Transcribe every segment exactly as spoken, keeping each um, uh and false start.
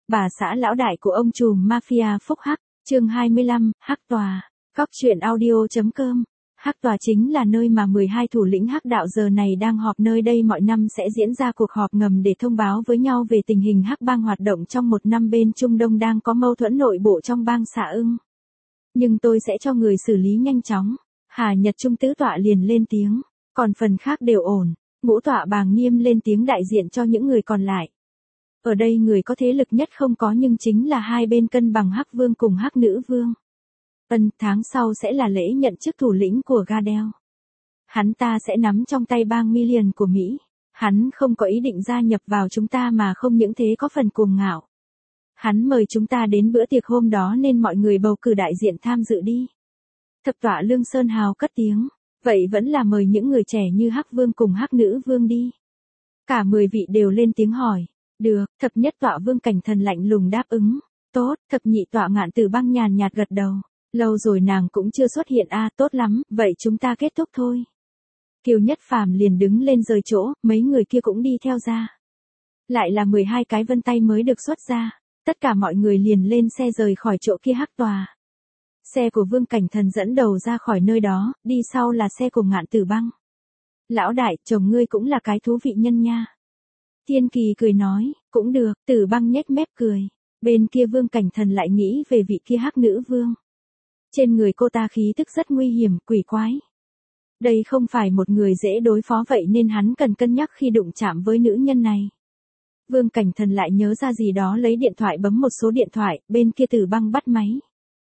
Bà xã lão đại của ông trùm mafia Phúc Hắc, chương hai mươi lăm, Hắc Tòa. Cóc truyện audio chấm com. Hắc Tòa chính là nơi mà mười hai thủ lĩnh Hắc đạo giờ này đang họp, nơi đây mỗi năm sẽ diễn ra cuộc họp ngầm để thông báo với nhau về tình hình Hắc bang hoạt động trong một năm. Bên Trung Đông đang có mâu thuẫn nội bộ trong bang Xà Ưng. Nhưng tôi sẽ cho người xử lý nhanh chóng. Hà Nhật Trung tứ tọa liền lên tiếng, còn phần khác đều ổn. Ngũ tọa Bàng Nghiêm lên tiếng đại diện cho những người còn lại. Ở đây người có thế lực nhất không có nhưng chính là hai bên cân bằng Hắc Vương cùng Hắc Nữ Vương. Ân, tháng sau sẽ là lễ nhận chức thủ lĩnh của Gadel. Hắn ta sẽ nắm trong tay bang Million của Mỹ. Hắn không có ý định gia nhập vào chúng ta mà không những thế có phần cuồng ngạo. Hắn mời chúng ta đến bữa tiệc hôm đó nên mọi người bầu cử đại diện tham dự đi. Thập tọa Lương Sơn Hào cất tiếng, vậy vẫn là mời những người trẻ như Hắc Vương cùng Hắc Nữ Vương đi. Cả mười vị đều lên tiếng hỏi. Được, thập nhất tọa Vương Cảnh Thần lạnh lùng đáp ứng. Tốt, thập nhị tọa Ngạn Tử Băng nhàn nhạt gật đầu. Lâu rồi nàng cũng chưa xuất hiện a, à, tốt lắm, vậy chúng ta kết thúc thôi. Kiều Nhất Phàm liền đứng lên rời chỗ, mấy người kia cũng đi theo ra. Lại là mười hai cái vân tay mới được xuất ra. Tất cả mọi người liền lên xe rời khỏi chỗ kia Hắc Tòa. Xe của Vương Cảnh Thần dẫn đầu ra khỏi nơi đó, đi sau là xe của Ngạn Tử Băng. Lão đại, chồng ngươi cũng là cái thú vị nhân nha. Thiên Kỳ cười nói, cũng được, Tử Băng nhếch mép cười. Bên kia Vương Cảnh Thần lại nghĩ về vị kia Hắc Nữ Vương. Trên người cô ta khí tức rất nguy hiểm, quỷ quái. Đây không phải một người dễ đối phó vậy nên hắn cần cân nhắc khi đụng chạm với nữ nhân này. Vương Cảnh Thần lại nhớ ra gì đó lấy điện thoại bấm một số điện thoại, bên kia Tử Băng bắt máy.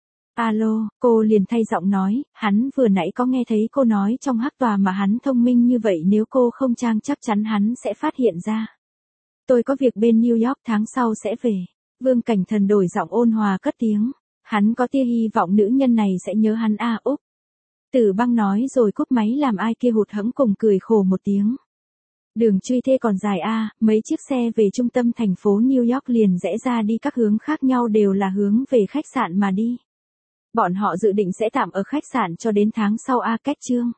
Alo, cô liền thay giọng nói, hắn vừa nãy có nghe thấy cô nói trong Hắc Tòa mà hắn thông minh như vậy, nếu cô không trang chắc chắn hắn sẽ phát hiện ra. Tôi có việc bên New York, tháng sau sẽ về. Vương Cảnh Thần đổi giọng ôn hòa cất tiếng. Hắn có tia hy vọng nữ nhân này sẽ nhớ hắn a à, Úc. Tử Băng nói rồi cúp máy làm ai kia hụt hẫng cùng cười khổ một tiếng. Đường truy thê còn dài a, à, mấy chiếc xe về trung tâm thành phố New York liền rẽ ra đi các hướng khác nhau, đều là hướng về khách sạn mà đi. Bọn họ dự định sẽ tạm ở khách sạn cho đến tháng sau a. Kết chương.